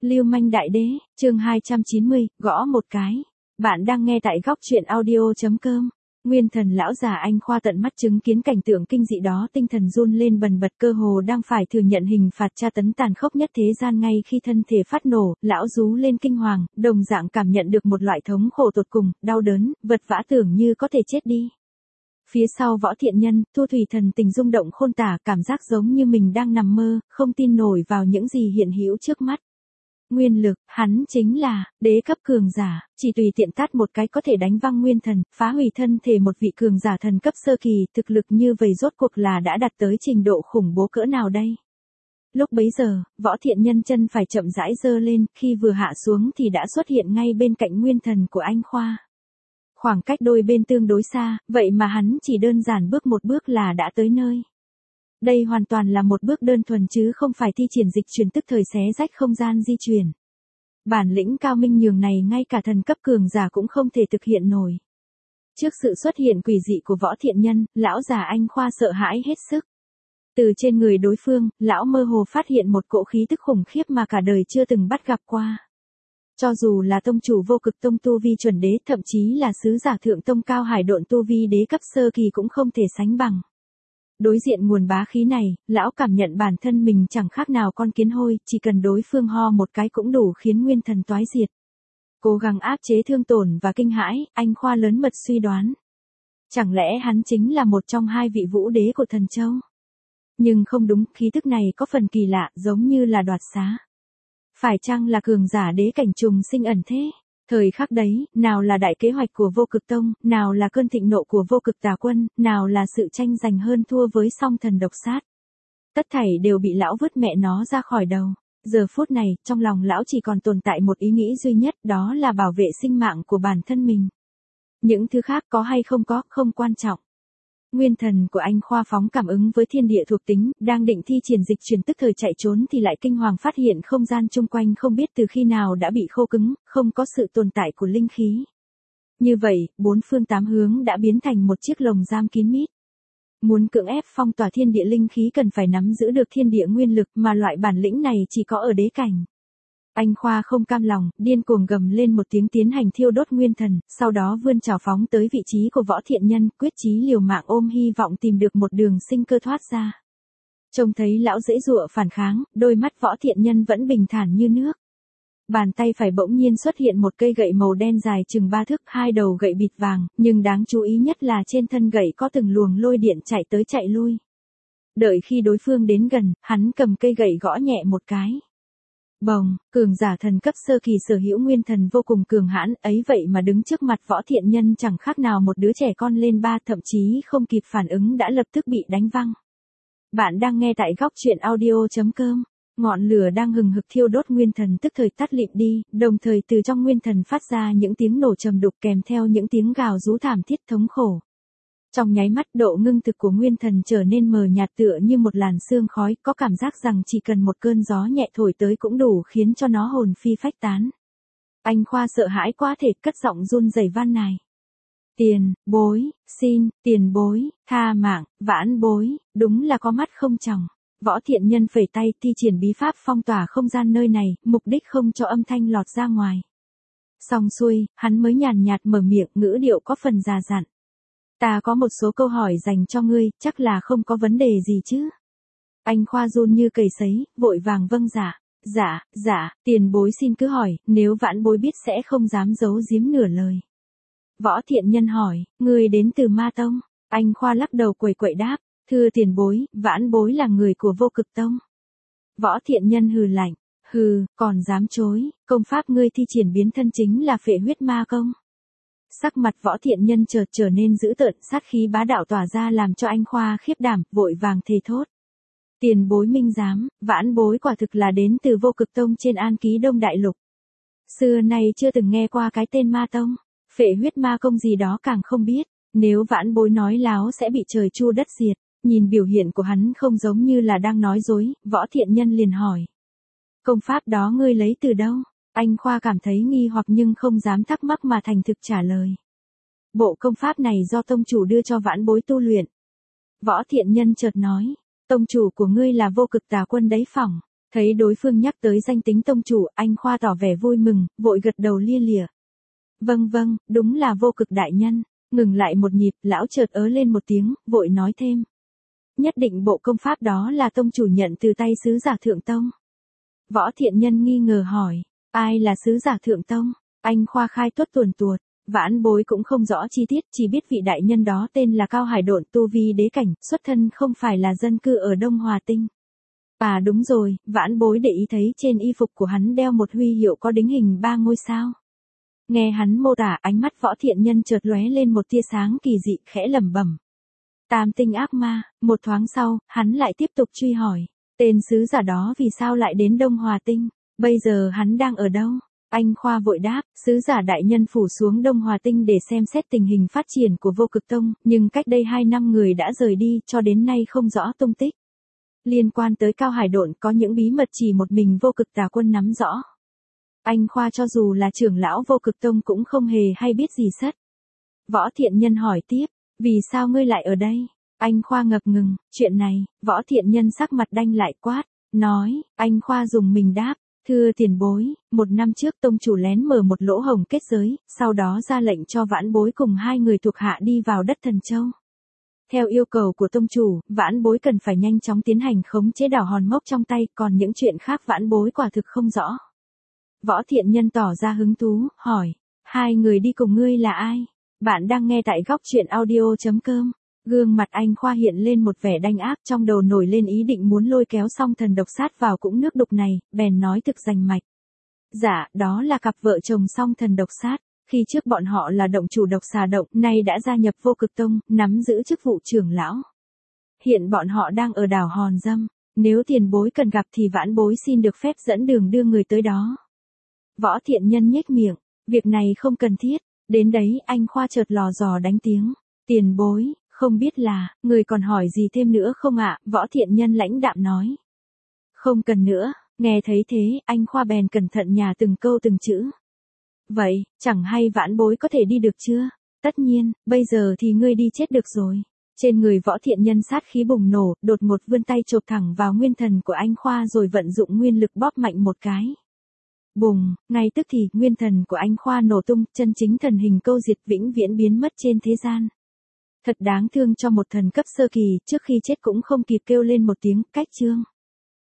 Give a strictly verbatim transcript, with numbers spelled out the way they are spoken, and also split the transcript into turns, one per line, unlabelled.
Lưu manh đại đế, chương hai trăm chín mươi, gõ một cái. Bạn đang nghe tại góc truyện audio.com. Nguyên thần lão già Anh Khoa tận mắt chứng kiến cảnh tượng kinh dị đó, tinh thần run lên bần bật, cơ hồ đang phải thừa nhận hình phạt tra tấn tàn khốc nhất thế gian. Ngay khi thân thể phát nổ, lão rú lên kinh hoàng, đồng dạng cảm nhận được một loại thống khổ tột cùng, đau đớn, vật vã, tưởng như có thể chết đi. Phía sau Võ Thiện Nhân, Thu Thủy thần tình rung động khôn tả, cảm giác giống như mình đang nằm mơ, không tin nổi vào những gì hiện hữu trước mắt. Nguyên lực, hắn chính là đế cấp cường giả, chỉ tùy tiện tát một cái có thể đánh văng nguyên thần, phá hủy thân thể một vị cường giả thần cấp sơ kỳ, thực lực như vậy rốt cuộc là đã đạt tới trình độ khủng bố cỡ nào đây? Lúc bấy giờ, Võ Thiện Nhân chân phải chậm rãi giơ lên, khi vừa hạ xuống thì đã xuất hiện ngay bên cạnh nguyên thần của Anh Khoa. Khoảng cách đôi bên tương đối xa, vậy mà hắn chỉ đơn giản bước một bước là đã tới nơi. Đây hoàn toàn là một bước đơn thuần chứ không phải thi triển dịch chuyển tức thời xé rách không gian di chuyển. Bản lĩnh cao minh nhường này ngay cả thần cấp cường giả cũng không thể thực hiện nổi. Trước sự xuất hiện quỷ dị của Võ Thiện Nhân, lão già Anh Khoa sợ hãi hết sức. Từ trên người đối phương, lão mơ hồ phát hiện một cỗ khí tức khủng khiếp mà cả đời chưa từng bắt gặp qua. Cho dù là tông chủ Vô Cực Tông tu vi chuẩn đế, thậm chí là sứ giả Thượng Tông Cao Hải Độn tu vi đế cấp sơ kỳ cũng không thể sánh bằng. Đối diện nguồn bá khí này, lão cảm nhận bản thân mình chẳng khác nào con kiến hôi, chỉ cần đối phương ho một cái cũng đủ khiến nguyên thần toái diệt. Cố gắng áp chế thương tổn và kinh hãi, Anh Khoa lớn mật suy đoán. Chẳng lẽ hắn chính là một trong hai vị vũ đế của Thần Châu? Nhưng không đúng, khí tức này có phần kỳ lạ, giống như là đoạt xá. Phải chăng là cường giả đế cảnh trùng sinh ẩn thế? Thời khắc đấy, nào là đại kế hoạch của Vô Cực Tông, nào là cơn thịnh nộ của Vô Cực Tà Quân, nào là sự tranh giành hơn thua với song thần độc sát. Tất thảy đều bị lão vứt mẹ nó ra khỏi đầu. Giờ phút này, trong lòng lão chỉ còn tồn tại một ý nghĩ duy nhất, đó là bảo vệ sinh mạng của bản thân mình. Những thứ khác có hay không có, không quan trọng. Nguyên thần của Anh Khoa phóng cảm ứng với thiên địa thuộc tính, đang định thi triển dịch chuyển tức thời chạy trốn thì lại kinh hoàng phát hiện không gian chung quanh không biết từ khi nào đã bị khô cứng, không có sự tồn tại của linh khí. Như vậy, bốn phương tám hướng đã biến thành một chiếc lồng giam kín mít. Muốn cưỡng ép phong tỏa thiên địa linh khí cần phải nắm giữ được thiên địa nguyên lực, mà loại bản lĩnh này chỉ có ở đế cảnh. Anh Khoa không cam lòng, điên cuồng gầm lên một tiếng tiến hành thiêu đốt nguyên thần, sau đó vươn trảo phóng tới vị trí của Võ Thiện Nhân, quyết chí liều mạng ôm hy vọng tìm được một đường sinh cơ thoát ra. Trông thấy lão dễ dụa phản kháng, đôi mắt Võ Thiện Nhân vẫn bình thản như nước. Bàn tay phải bỗng nhiên xuất hiện một cây gậy màu đen dài chừng ba thước, hai đầu gậy bịt vàng, nhưng đáng chú ý nhất là trên thân gậy có từng luồng lôi điện chạy tới chạy lui. Đợi khi đối phương đến gần, hắn cầm cây gậy gõ nhẹ một cái. Bồng, cường giả thần cấp sơ kỳ sở hữu nguyên thần vô cùng cường hãn, ấy vậy mà đứng trước mặt Võ Thiện Nhân chẳng khác nào một đứa trẻ con lên ba, thậm chí không kịp phản ứng đã lập tức bị đánh văng. Bạn đang nghe tại góc truyện audio.com. Ngọn lửa đang hừng hực thiêu đốt nguyên thần tức thời tắt lịm đi, đồng thời từ trong nguyên thần phát ra những tiếng nổ trầm đục kèm theo những tiếng gào rú thảm thiết thống khổ. Trong nháy mắt, độ ngưng thực của nguyên thần trở nên mờ nhạt tựa như một làn sương khói, có cảm giác rằng chỉ cần một cơn gió nhẹ thổi tới cũng đủ khiến cho nó hồn phi phách tán. Anh Khoa sợ hãi quá thể, cất giọng run rẩy van nài. Tiền bối, xin, tiền bối, tha mạng, vãn bối, đúng là có mắt không tròng. Võ Thiện Nhân phẩy tay thi triển bí pháp phong tỏa không gian nơi này, mục đích không cho âm thanh lọt ra ngoài. Xong xuôi, hắn mới nhàn nhạt mở miệng, ngữ điệu có phần già dặn. Ta có một số câu hỏi dành cho ngươi, chắc là không có vấn đề gì chứ? Anh Khoa run như cầy sấy, vội vàng vâng dạ. Dạ, dạ, tiền bối xin cứ hỏi, nếu vãn bối biết sẽ không dám giấu giếm nửa lời. Võ Thiện Nhân hỏi, ngươi đến từ Ma Tông? Anh Khoa lắc đầu quẩy quậy đáp, thưa tiền bối, vãn bối là người của Vô Cực Tông. Võ Thiện Nhân hừ lạnh, hừ, còn dám chối, công pháp ngươi thi triển biến thân chính là Phệ Huyết Ma Công. Sắc mặt Võ Thiện Nhân chợt trở nên dữ tợn, sát khí bá đạo tỏa ra làm cho Anh Khoa khiếp đảm, vội vàng thề thốt. Tiền bối minh giám, vãn bối quả thực là đến từ Vô Cực Tông trên An Ký Đông Đại Lục. Xưa nay chưa từng nghe qua cái tên Ma Tông, Phệ Huyết Ma Công gì đó càng không biết, nếu vãn bối nói láo sẽ bị trời chu đất diệt. Nhìn biểu hiện của hắn không giống như là đang nói dối, Võ Thiện Nhân liền hỏi. Công pháp đó ngươi lấy từ đâu? Anh Khoa cảm thấy nghi hoặc nhưng không dám thắc mắc mà thành thực trả lời. Bộ công pháp này do tông chủ đưa cho vãn bối tu luyện. Võ Thiện Nhân chợt nói, tông chủ của ngươi là Vô Cực Tà Quân đấy phỏng. Thấy đối phương nhắc tới danh tính tông chủ, anh Khoa tỏ vẻ vui mừng, vội gật đầu lia lịa. Vâng vâng, đúng là vô cực đại nhân. Ngừng lại một nhịp, lão chợt ớ lên một tiếng, vội nói thêm. Nhất định bộ công pháp đó là tông chủ nhận từ tay sứ giả thượng tông. Võ Thiện Nhân nghi ngờ hỏi, ai là sứ giả thượng tông? Anh Khoa khai tuốt tuồn tuột, vãn bối cũng không rõ chi tiết, chỉ biết vị đại nhân đó tên là Cao Hải Độn, tu vi đế cảnh, xuất thân không phải là dân cư ở Đông Hòa Tinh. À đúng rồi, vãn bối để ý thấy trên y phục của hắn đeo một huy hiệu có đính hình ba ngôi sao. Nghe hắn mô tả, ánh mắt Võ Thiện Nhân chợt lóe lên một tia sáng kỳ dị, khẽ lẩm bẩm. Tam tinh ác ma. Một thoáng sau, hắn lại tiếp tục truy hỏi, tên sứ giả đó vì sao lại đến Đông Hòa Tinh, bây giờ hắn đang ở đâu? Anh Khoa vội đáp, sứ giả đại nhân phủ xuống Đông Hòa Tinh để xem xét tình hình phát triển của Vô Cực Tông, nhưng cách đây hai năm người đã rời đi, cho đến nay không rõ tung tích. Liên quan tới Cao Hải Độn có những bí mật chỉ một mình Vô Cực Tà Quân nắm rõ. Anh Khoa cho dù là trưởng lão Vô Cực Tông cũng không hề hay biết gì sất. Võ Thiện Nhân hỏi tiếp, vì sao ngươi lại ở đây? Anh Khoa ngập ngừng, chuyện này, Võ Thiện Nhân sắc mặt đanh lại quát, nói, anh Khoa dùng mình đáp, thưa tiền bối, một năm trước tông chủ lén mở một lỗ hổng kết giới, sau đó ra lệnh cho vãn bối cùng hai người thuộc hạ đi vào đất Thần Châu. Theo yêu cầu của tông chủ, vãn bối cần phải nhanh chóng tiến hành khống chế đảo hòn mốc trong tay, còn những chuyện khác vãn bối quả thực không rõ. Võ Thiện Nhân tỏ ra hứng thú, hỏi, hai người đi cùng ngươi là ai? Bạn đang nghe tại góc truyện audio chấm com. Gương mặt anh Khoa hiện lên một vẻ đanh ác, trong đầu nổi lên ý định muốn lôi kéo Song Thần Độc Sát vào cũng nước đục này, bèn nói thực rành mạch. Dạ, đó là cặp vợ chồng Song Thần Độc Sát, khi trước bọn họ là động chủ Độc Xà Động, nay đã gia nhập Vô Cực Tông, nắm giữ chức vụ trưởng lão. Hiện bọn họ đang ở đảo Hòn Dâm, nếu tiền bối cần gặp thì vãn bối xin được phép dẫn đường đưa người tới đó. Võ Thiện Nhân nhếch miệng, việc này không cần thiết. Đến đấy anh Khoa chợt lò dò đánh tiếng, tiền bối, không biết là, người còn hỏi gì thêm nữa không ạ? Võ Thiện Nhân lãnh đạm nói. Không cần nữa, nghe thấy thế, anh Khoa bèn cẩn thận nhả từng câu từng chữ. Vậy, chẳng hay vãn bối có thể đi được chưa? Tất nhiên, bây giờ thì ngươi đi chết được rồi. Trên người Võ Thiện Nhân sát khí bùng nổ, đột ngột vươn tay chộp thẳng vào nguyên thần của anh Khoa rồi vận dụng nguyên lực bóp mạnh một cái. Bùng, ngay tức thì, nguyên thần của anh Khoa nổ tung, chân chính thần hình câu diệt vĩnh viễn biến mất trên thế gian. Thật đáng thương cho một thần cấp sơ kỳ, trước khi chết cũng không kịp kêu lên một tiếng, cách chương.